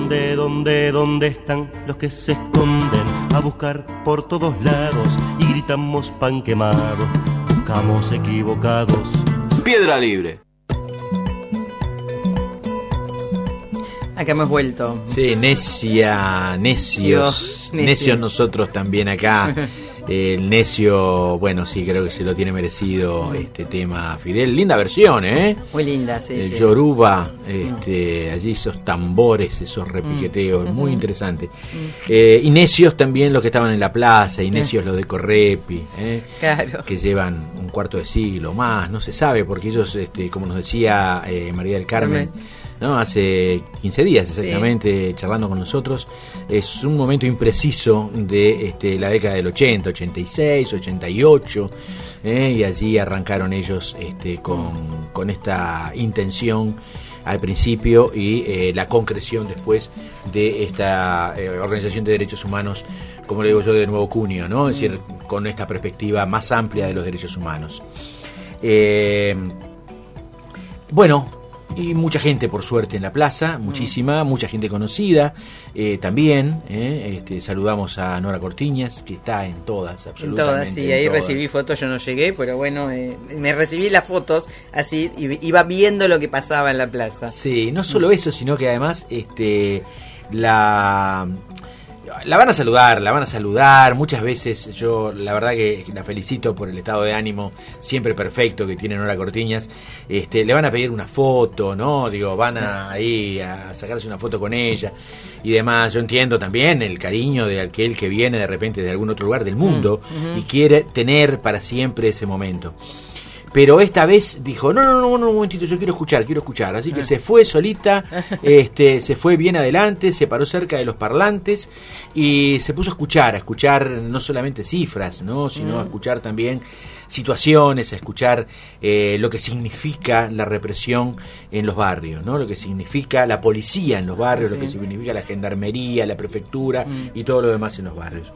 ¿Dónde están los que se esconden a buscar por todos lados y gritamos pan quemado? Buscamos equivocados. Piedra Libre. Acá hemos vuelto. Sí, necios nosotros también acá. El necio, bueno, sí, creo que se lo tiene merecido este tema, Fidel. Linda versión, ¿eh? Muy linda, sí. El Yoruba, allí esos tambores, esos repiqueteos, muy interesante. Y necios también los que estaban en la plaza, y necios los de Correpi, claro, que llevan un cuarto de siglo más, no se sabe, porque ellos, como nos decía María del Carmen, ¿no? Hace 15 días exactamente, charlando con nosotros, es un momento impreciso de la década del 80, 86, 88, y allí arrancaron ellos con esta intención al principio y la concreción después de esta organización de derechos humanos, como le digo yo, de nuevo cuño, ¿no? Es decir, con esta perspectiva más amplia de los derechos humanos. Bueno, y mucha gente, por suerte, en la plaza, mucha gente conocida también. Saludamos a Nora Cortiñas, que está en todas, absolutamente. En todas, sí, ahí recibí fotos, yo no llegué, pero bueno, me recibí las fotos así, iba viendo lo que pasaba en la plaza. Sí, no solo eso, sino que además la van a saludar, muchas veces yo la verdad que la felicito por el estado de ánimo siempre perfecto que tiene Nora Cortiñas. Le van a pedir una foto, ¿no? Digo, van ahí a sacarse una foto con ella y demás. Yo entiendo también el cariño de aquel que viene de repente de algún otro lugar del mundo y quiere tener para siempre ese momento. Pero esta vez dijo, no, un momentito, yo quiero escuchar. Así que se fue solita, se fue bien adelante, se paró cerca de los parlantes y se puso a escuchar no solamente cifras, ¿no? Sino a escuchar también situaciones, a escuchar lo que significa la represión en los barrios, ¿no? Lo que significa la policía en los barrios, lo que significa la gendarmería, la prefectura y todo lo demás en los barrios.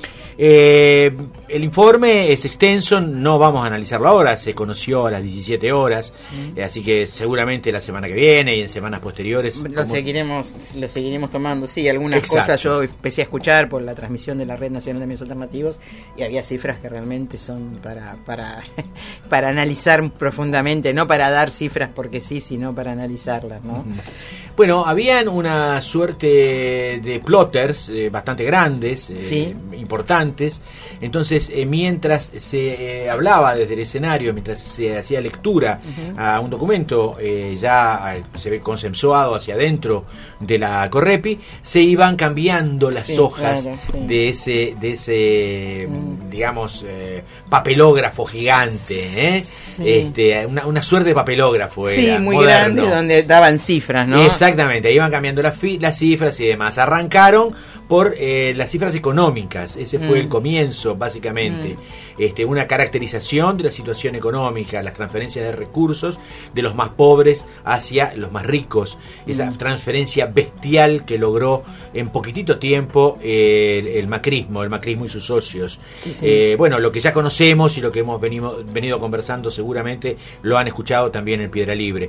El informe es extenso, no vamos a analizarlo ahora, se conoció a las 17 horas, así que seguramente la semana que viene y en semanas posteriores lo seguiremos tomando. Sí, algunas cosas yo empecé a escuchar por la transmisión de la Red Nacional de Medios Alternativos y había cifras que realmente son para analizar profundamente, no para dar cifras porque sí, sino para analizarlas, ¿no? Bueno, habían una suerte de plotters bastante grandes, importantes. Entonces, mientras se hablaba desde el escenario, mientras se hacía lectura a un documento ya se ve consensuado hacia adentro de la Correpi, se iban cambiando las hojas de ese digamos, papelógrafo gigante, una suerte de papelógrafo. Sí, era muy moderno, grande, donde daban cifras, ¿no? Exactamente, iban cambiando las cifras y demás. Arrancaron por las cifras económicas, ese fue el comienzo, básicamente. Una caracterización de la situación económica, las transferencias de recursos de los más pobres hacia los más ricos, esa transferencia bestial que logró en poquitito tiempo el macrismo y sus socios. Bueno, lo que ya conocemos y lo que hemos venido conversando seguramente lo han escuchado también en Piedra Libre.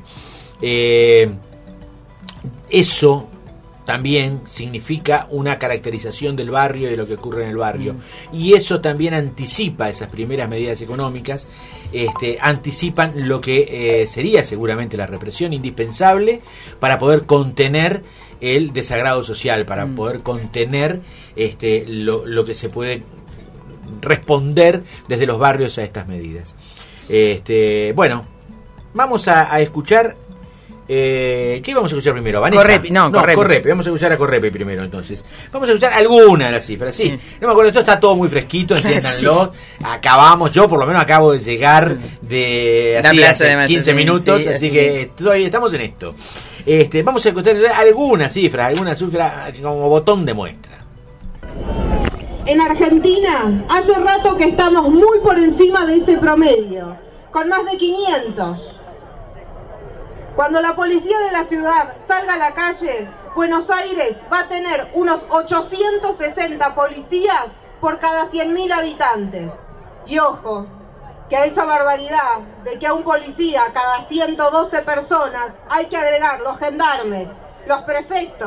Eso también significa una caracterización del barrio y de lo que ocurre en el barrio. Y eso también anticipa esas primeras medidas económicas, anticipan lo que sería seguramente la represión indispensable para poder contener el desagrado social, para poder contener lo que se puede responder desde los barrios a estas medidas. Bueno, vamos a escuchar. ¿Qué vamos a escuchar primero? ¿Vanessa? Correpi. Vamos a escuchar a Correpi primero, entonces. Vamos a escuchar alguna de las cifras, sí. No me acuerdo, esto está todo muy fresquito, entiéndanlo. Yo por lo menos acabo de llegar de hace 15 minutos, así que todavía estamos en esto. Vamos a escuchar alguna cifra como botón de muestra. En Argentina, hace rato que estamos muy por encima de ese promedio, con más de 500. Cuando la policía de la ciudad salga a la calle, Buenos Aires va a tener unos 860 policías por cada 100.000 habitantes. Y ojo, que a esa barbaridad de que a un policía cada 112 personas hay que agregar los gendarmes, los prefectos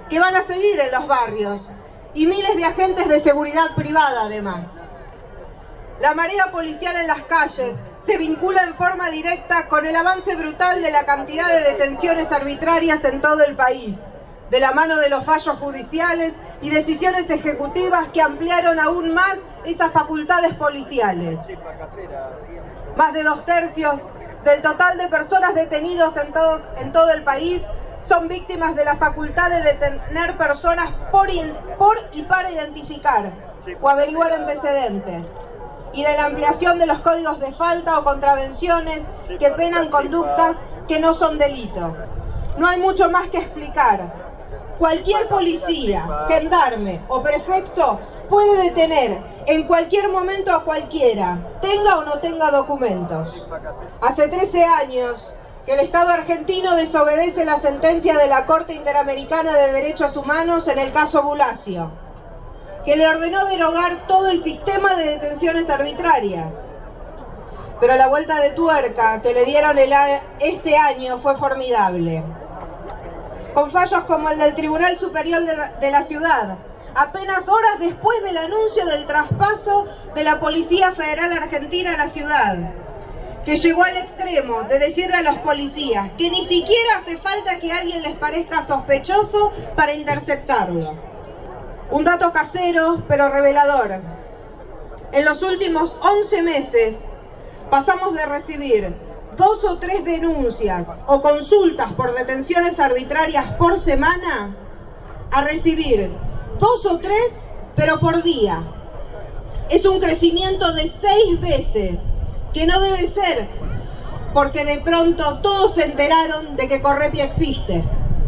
que van a seguir en los barrios, y miles de agentes de seguridad privada además. La marea policial en las calles se vincula en forma directa con el avance brutal de la cantidad de detenciones arbitrarias en todo el país, de la mano de los fallos judiciales y decisiones ejecutivas que ampliaron aún más esas facultades policiales. Más de 2/3 del total de personas detenidas en todo el país son víctimas de la facultad de detener personas por y para identificar o averiguar antecedentes, y de la ampliación de los códigos de falta o contravenciones que penan conductas que no son delito. No hay mucho más que explicar. Cualquier policía, gendarme o prefecto puede detener en cualquier momento a cualquiera, tenga o no tenga documentos. Hace 13 años que el Estado argentino desobedece la sentencia de la Corte Interamericana de Derechos Humanos en el caso Bulacio, que le ordenó derogar todo el sistema de detenciones arbitrarias. Pero la vuelta de tuerca que le dieron este año fue formidable. Con fallos como el del Tribunal Superior de la Ciudad, apenas horas después del anuncio del traspaso de la Policía Federal Argentina a la ciudad, que llegó al extremo de decirle a los policías que ni siquiera hace falta que alguien les parezca sospechoso para interceptarlo. Un dato casero, pero revelador. En los últimos 11 meses pasamos de recibir 2 o 3 denuncias o consultas por detenciones arbitrarias por semana a recibir 2 o 3, pero por día. Es un crecimiento de 6 veces, que no debe ser porque de pronto todos se enteraron de que Correpia existe.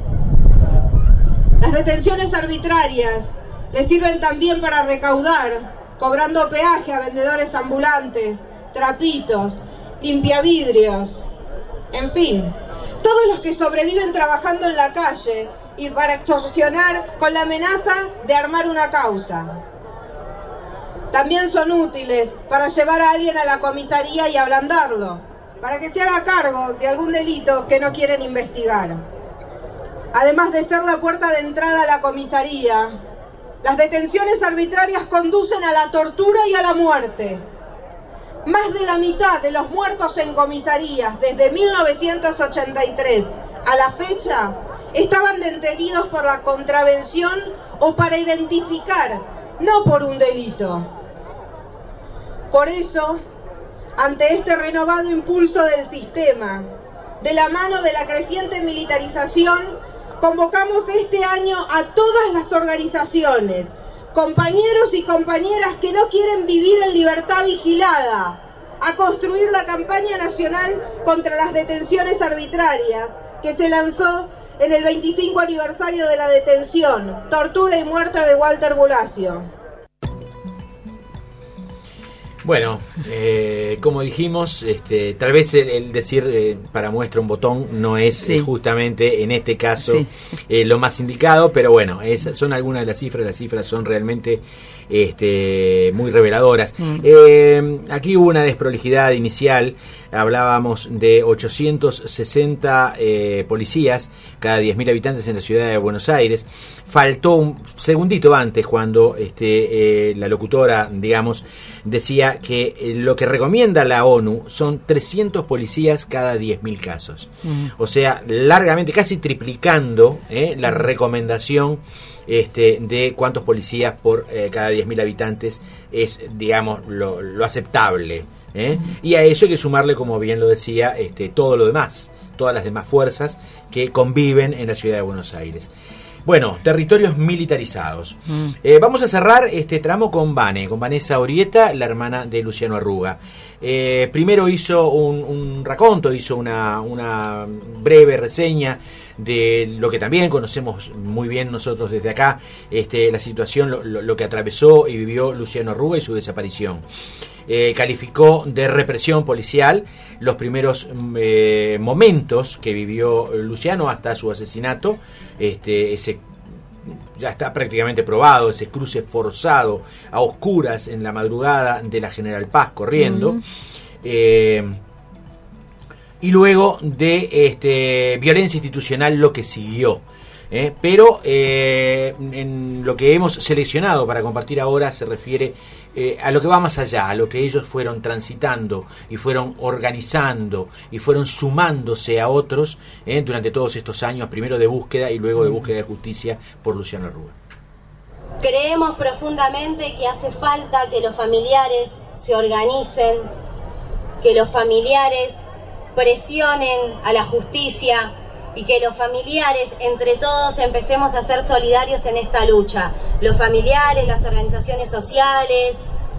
Las detenciones arbitrarias le sirven también para recaudar, cobrando peaje a vendedores ambulantes, trapitos, limpiavidrios, en fin, todos los que sobreviven trabajando en la calle y para extorsionar con la amenaza de armar una causa. También son útiles para llevar a alguien a la comisaría y ablandarlo, para que se haga cargo de algún delito que no quieren investigar. Además de ser la puerta de entrada a la comisaría, las detenciones arbitrarias conducen a la tortura y a la muerte. Más de la mitad de los muertos en comisarías desde 1983 a la fecha estaban detenidos por la contravención o para identificar, no por un delito. Por eso, ante este renovado impulso del sistema, de la mano de la creciente militarización, convocamos este año a todas las organizaciones, compañeros y compañeras que no quieren vivir en libertad vigilada, a construir la campaña nacional contra las detenciones arbitrarias que se lanzó en el 25 aniversario de la detención, tortura y muerte de Walter Bulacio. Bueno, como dijimos, tal vez el decir para muestra un botón no es justamente en este caso lo más indicado, pero bueno, son algunas de las cifras son realmente muy reveladoras. Aquí hubo una desprolijidad inicial, hablábamos de 860 policías cada 10.000 habitantes en la ciudad de Buenos Aires. Faltó un segundito antes cuando la locutora, digamos, decía que lo que recomienda la ONU son 300 policías cada 10.000 casos. O sea, largamente, casi triplicando la recomendación de cuántos policías por cada 10.000 habitantes es, digamos, lo aceptable. Y a eso hay que sumarle, como bien lo decía, todo lo demás, todas las demás fuerzas que conviven en la ciudad de Buenos Aires. Bueno, territorios militarizados. Vamos a cerrar este tramo con Vanessa Orieta, la hermana de Luciano Arruga. Primero hizo un raconto, hizo una breve reseña de lo que también conocemos muy bien nosotros desde acá, la situación, lo que atravesó y vivió Luciano Arruga y su desaparición. Calificó de represión policial los primeros momentos que vivió Luciano hasta su asesinato, ese ya está prácticamente probado, ese cruce forzado a oscuras en la madrugada de la General Paz corriendo, y luego de violencia institucional lo que siguió. pero en lo que hemos seleccionado para compartir ahora se refiere a lo que va más allá, a lo que ellos fueron transitando y fueron organizando y fueron sumándose a otros durante todos estos años, primero de búsqueda y luego de búsqueda de justicia por Luciano Arruga. Creemos profundamente que hace falta que los familiares se organicen, que los familiares presionen a la justicia y que los familiares, entre todos, empecemos a ser solidarios en esta lucha. Los familiares, las organizaciones sociales,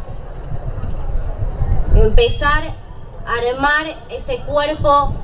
empezar a armar ese cuerpo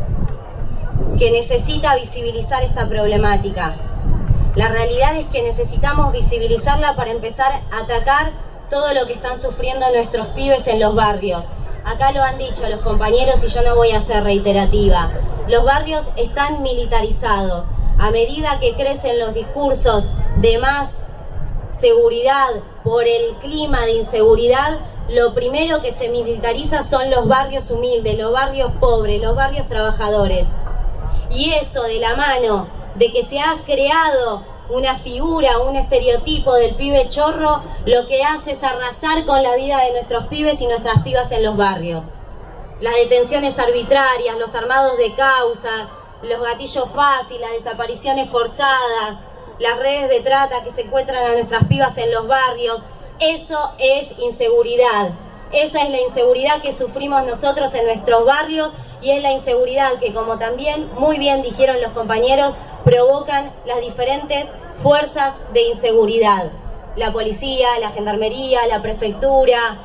que necesita visibilizar esta problemática. La realidad es que necesitamos visibilizarla para empezar a atacar todo lo que están sufriendo nuestros pibes en los barrios. Acá lo han dicho los compañeros y yo no voy a ser reiterativa. Los barrios están militarizados. A medida que crecen los discursos de más seguridad por el clima de inseguridad, lo primero que se militariza son los barrios humildes, los barrios pobres, los barrios trabajadores. Y eso de la mano de que se ha creado una figura, un estereotipo del pibe chorro, lo que hace es arrasar con la vida de nuestros pibes y nuestras pibas en los barrios. Las detenciones arbitrarias, los armados de causa, los gatillos fáciles, las desapariciones forzadas, las redes de trata que se encuentran a nuestras pibas en los barrios, eso es inseguridad. Esa es la inseguridad que sufrimos nosotros en nuestros barrios y es la inseguridad que, como también muy bien dijeron los compañeros, provocan las diferentes fuerzas de inseguridad. La policía, la gendarmería, la prefectura.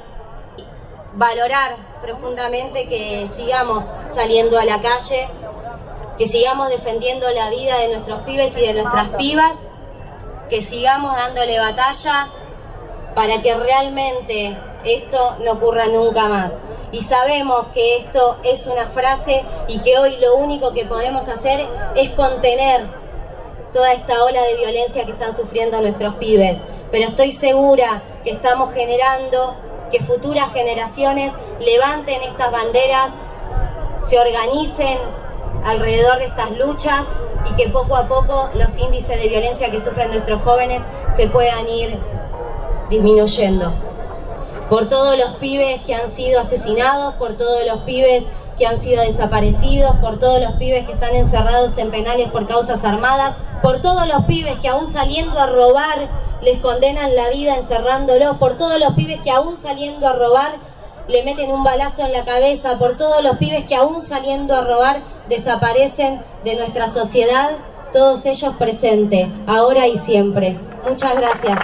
Valorar profundamente que sigamos saliendo a la calle, que sigamos defendiendo la vida de nuestros pibes y de nuestras pibas, que sigamos dándole batalla para que realmente esto no ocurra nunca más. Y sabemos que esto es una frase y que hoy lo único que podemos hacer es contener toda esta ola de violencia que están sufriendo nuestros pibes. Pero estoy segura que estamos generando que futuras generaciones levanten estas banderas, se organicen alrededor de estas luchas y que poco a poco los índices de violencia que sufren nuestros jóvenes se puedan ir disminuyendo. Por todos los pibes que han sido asesinados, por todos los pibes que han sido desaparecidos, por todos los pibes que están encerrados en penales por causas armadas, por todos los pibes que aún saliendo a robar les condenan la vida encerrándolos, por todos los pibes que aún saliendo a robar le meten un balazo en la cabeza, por todos los pibes que aún saliendo a robar desaparecen de nuestra sociedad, todos ellos presentes, ahora y siempre. Muchas gracias.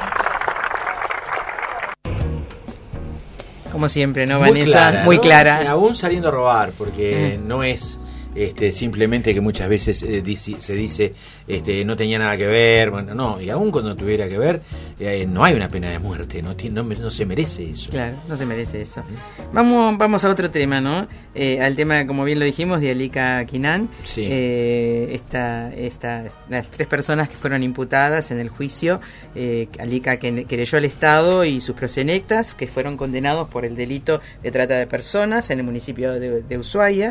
Como siempre, ¿no, Vanessa? Muy clara. Sí, aún saliendo a robar, porque no es simplemente que muchas veces se dice no tenía nada que ver, bueno, no, y aún cuando tuviera que ver, no hay una pena de muerte, no se merece eso. Claro, no se merece eso. Vamos a otro tema, ¿no? Al tema, como bien lo dijimos, de Alika Kinan. Sí. Las 3 personas que fueron imputadas en el juicio, Alika querelló al Estado y sus proxenetas, que fueron condenados por el delito de trata de personas en el municipio de Ushuaia.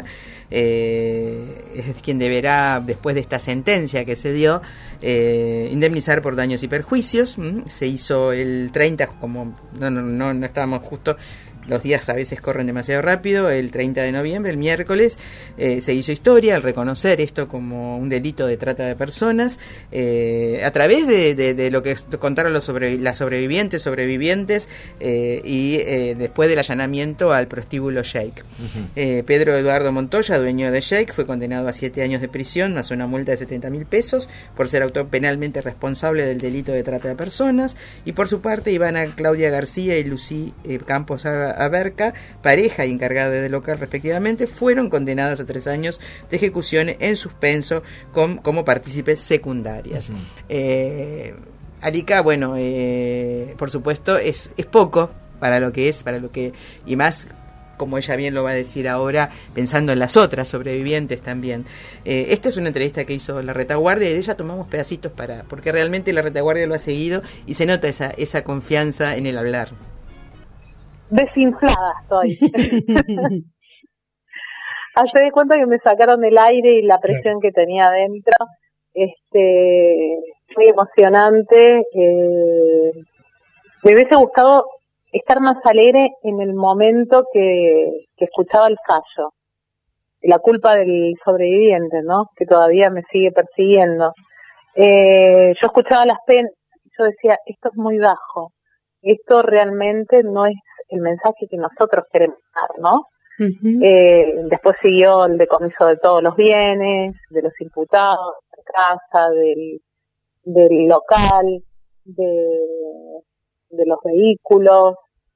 Es quien deberá, después de esta sentencia que se dio, indemnizar por daños y perjuicios. Se hizo el 30, como no estábamos justo, los días a veces corren demasiado rápido. El 30 de noviembre, el miércoles, se hizo historia al reconocer esto como un delito de trata de personas, a través de lo que contaron las sobrevivientes y después del allanamiento al prostíbulo Sheikh. Pedro Eduardo Montoya, dueño de Sheikh, fue condenado a 7 años de prisión más una multa de 70.000 pesos por ser autor penalmente responsable del delito de trata de personas. Y por su parte, Ivana Claudia García y Lucy Campos Aberca, pareja y encargada de local respectivamente, fueron condenadas a 3 años de ejecución en suspenso como partícipes secundarias. Alika, bueno, por supuesto es poco para lo que y más, como ella bien lo va a decir ahora, pensando en las otras sobrevivientes también. Esta es una entrevista que hizo La Retaguardia y de ella tomamos pedacitos porque realmente La Retaguardia lo ha seguido y se nota esa confianza en el hablar. Desinflada estoy. Hace de cuenta que me sacaron el aire y la presión que tenía adentro. muy emocionante. Me hubiese gustado estar más alegre en el momento que escuchaba el fallo. La culpa del sobreviviente, ¿no? Que todavía me sigue persiguiendo. Yo escuchaba las penas y yo decía, esto es muy bajo. Esto realmente no es el mensaje que nosotros queremos dar, ¿no? Uh-huh. Después siguió el decomiso de todos los bienes, de los imputados, de casa, del local, de los vehículos.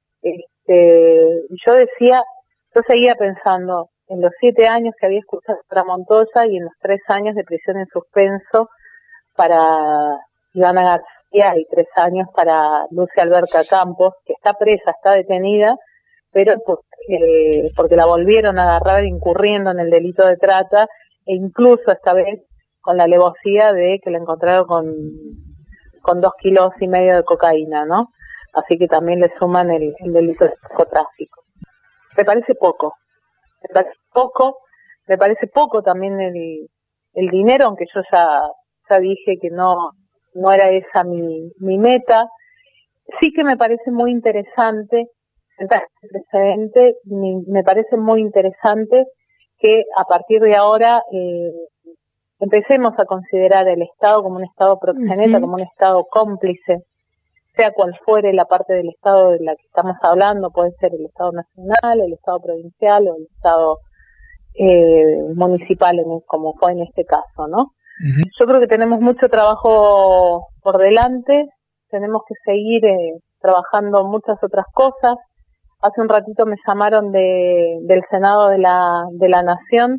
Yo seguía pensando en los 7 años que había escuchado para Montoya y en los 3 años de prisión en suspenso para Ivana García y 3 años para Lucia Alberta Campos, que está presa, está detenida, pero porque la volvieron a agarrar incurriendo en el delito de trata, e incluso esta vez con la alevosía de que la encontraron con 2,5 kilos de cocaína, ¿no? Así que también le suman el delito de narcotráfico. Me parece poco. Me parece poco también el dinero, aunque yo ya dije que no era esa mi meta. Sí que me parece muy interesante, sentar este precedente, me parece muy interesante que a partir de ahora empecemos a considerar el Estado como un Estado proxeneta, uh-huh, como un Estado cómplice, sea cual fuere la parte del Estado de la que estamos hablando, puede ser el Estado nacional, el Estado provincial o el Estado municipal, como fue en este caso, ¿no? Uh-huh. Yo creo que tenemos mucho trabajo por delante, tenemos que seguir trabajando muchas otras cosas. Hace un ratito me llamaron del Senado de la Nación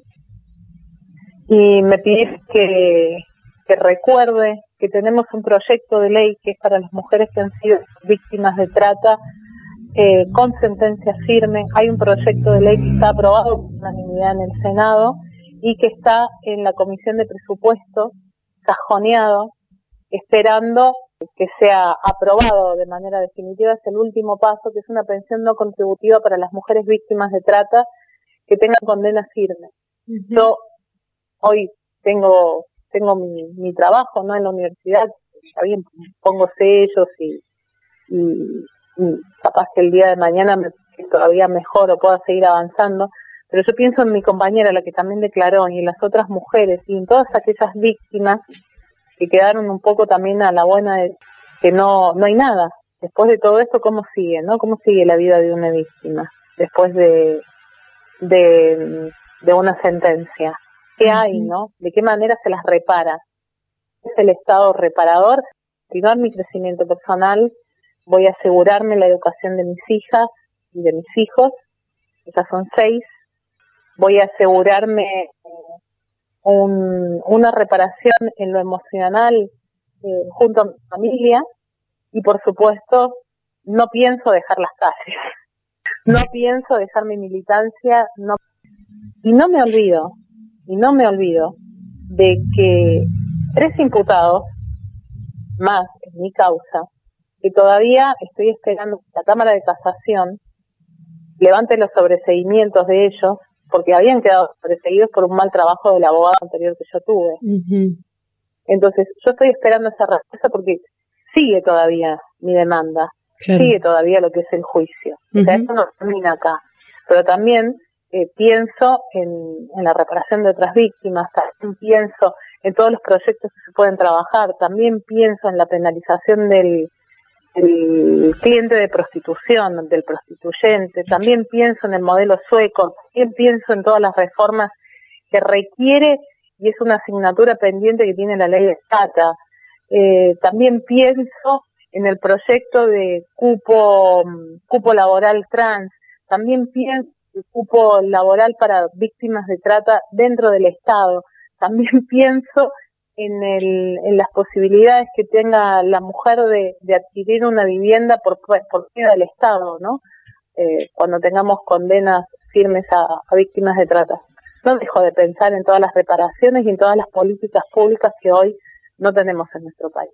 y me pidieron que recuerde que tenemos un proyecto de ley que es para las mujeres que han sido víctimas de trata con sentencia firme. Hay un proyecto de ley que está aprobado por unanimidad en el Senado y que está en la Comisión de Presupuesto, cajoneado, esperando que sea aprobado de manera definitiva. Es el último paso, que es una pensión no contributiva para las mujeres víctimas de trata que tengan condena firme. Uh-huh. Yo hoy tengo mi trabajo, ¿no?, en la universidad, ya bien pongo sellos y capaz que el día de mañana me todavía mejor o pueda seguir avanzando, pero yo pienso en mi compañera, la que también declaró, y en las otras mujeres, y en todas aquellas víctimas que quedaron un poco también a la buena de que no hay nada. Después de todo esto, ¿cómo sigue, no? ¿Cómo sigue la vida de una víctima después de una sentencia? ¿Qué hay, no? ¿De qué manera se las repara? ¿Es el Estado reparador? Continuar mi crecimiento personal, voy a asegurarme la educación de mis hijas y de mis hijos, esas son 6, voy a asegurarme una reparación en lo emocional junto a mi familia y por supuesto no pienso dejar las calles, no pienso dejar mi militancia, y no me olvido de que 3 imputados más en mi causa, que todavía estoy esperando que la Cámara de Casación levante los sobreseimientos de ellos, porque habían quedado sobreseídos por un mal trabajo del abogado anterior que yo tuve. Uh-huh. Entonces, yo estoy esperando esa respuesta porque sigue todavía mi demanda, claro, sigue todavía lo que es el juicio. Uh-huh. O sea, esto no termina acá. Pero también pienso en la reparación de otras víctimas, también pienso en todos los proyectos que se pueden trabajar, también pienso en la penalización del cliente de prostitución, del prostituyente, también pienso en el modelo sueco, también pienso en todas las reformas que requiere y es una asignatura pendiente que tiene la ley de trata. También pienso en el proyecto de cupo laboral trans, también pienso en el cupo laboral para víctimas de trata dentro del Estado, también pienso en las posibilidades que tenga la mujer de adquirir una vivienda por medio del Estado, ¿no? Cuando tengamos condenas firmes a víctimas de trata. No dejo de pensar en todas las reparaciones y en todas las políticas públicas que hoy no tenemos en nuestro país.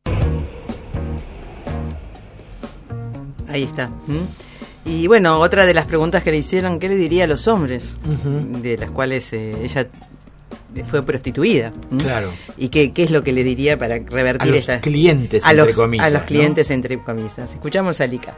Ahí está. Y bueno, otra de las preguntas que le hicieron, ¿qué le diría a los hombres? Uh-huh. De las cuales ella fue prostituida. Claro. ¿Y qué es lo que le diría para revertir a los clientes, entre comillas? A los clientes, entre comillas. Escuchamos a Lika.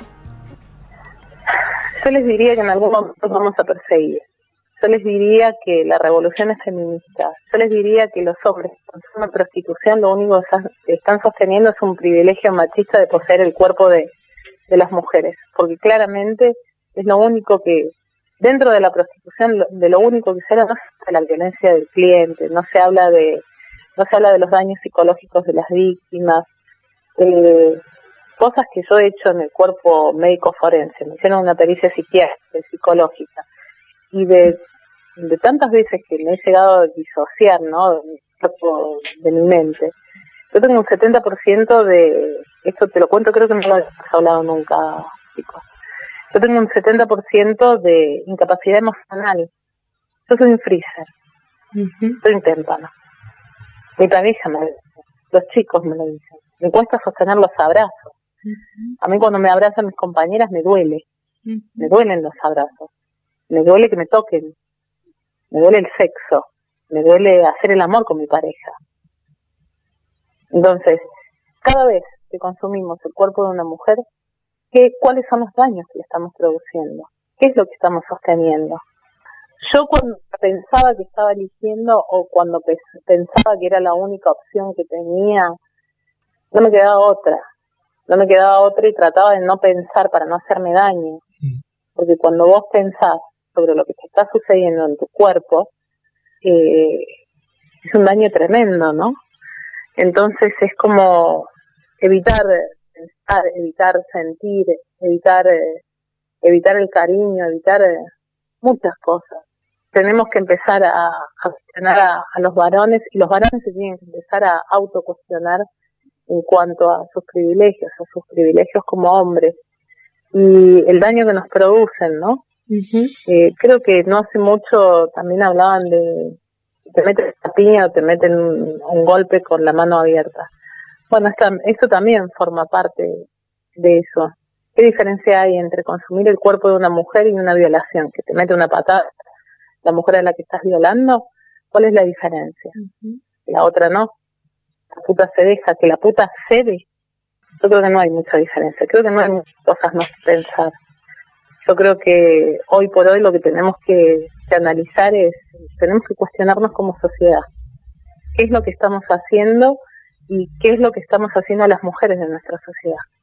Yo les diría que en algún momento nos vamos a perseguir. Yo les diría que la revolución es feminista. Yo les diría que los hombres que consumen prostitución lo único que están sosteniendo es un privilegio machista de poseer el cuerpo de las mujeres. Porque claramente es lo único que, dentro de la prostitución, de lo único que se habla no es de la violencia del cliente, no se habla de los daños psicológicos de las víctimas, cosas que yo he hecho en el cuerpo médico forense. Me hicieron una pericia psiquiátrica, psicológica, y de tantas veces que me he llegado a disociar, ¿no?, de mi mente. Yo tengo un 70% de, esto te lo cuento, creo que no lo has hablado nunca, chicos. Yo tengo un 70% de incapacidad emocional. Yo soy un freezer. Soy un témpano. Mi pareja me lo dice, los chicos me lo dicen. Me cuesta sostener los abrazos. A mí cuando me abrazan mis compañeras me duele. Me duelen los abrazos. Me duele que me toquen. Me duele el sexo. Me duele hacer el amor con mi pareja. Entonces, cada vez que consumimos el cuerpo de una mujer, ¿cuáles son los daños que le estamos produciendo? ¿Qué es lo que estamos sosteniendo? Yo cuando pensaba que estaba eligiendo o cuando pensaba que era la única opción que tenía, no me quedaba otra. No me quedaba otra y trataba de no pensar para no hacerme daño. Porque cuando vos pensás sobre lo que te está sucediendo en tu cuerpo, es un daño tremendo, ¿no? Entonces es como evitar pensar, evitar sentir, evitar el cariño, evitar muchas cosas. Tenemos que empezar a cuestionar a los varones, y los varones se tienen que empezar a autocuestionar en cuanto a sus privilegios como hombres y el daño que nos producen, ¿no? Creo que no hace mucho también hablaban de te meten la piña o te meten un golpe con la mano abierta. Bueno, eso también forma parte de eso. ¿Qué diferencia hay entre consumir el cuerpo de una mujer y una violación? Que te mete una patada la mujer a la que estás violando, ¿cuál es la diferencia? La otra no. La puta se deja, que la puta cede. Yo creo que no hay mucha diferencia. Creo que no hay muchas cosas más que pensar. Yo creo que hoy por hoy lo que tenemos que analizar es, tenemos que cuestionarnos como sociedad. ¿Qué es lo que estamos haciendo y qué es lo que estamos haciendo a las mujeres de nuestra sociedad?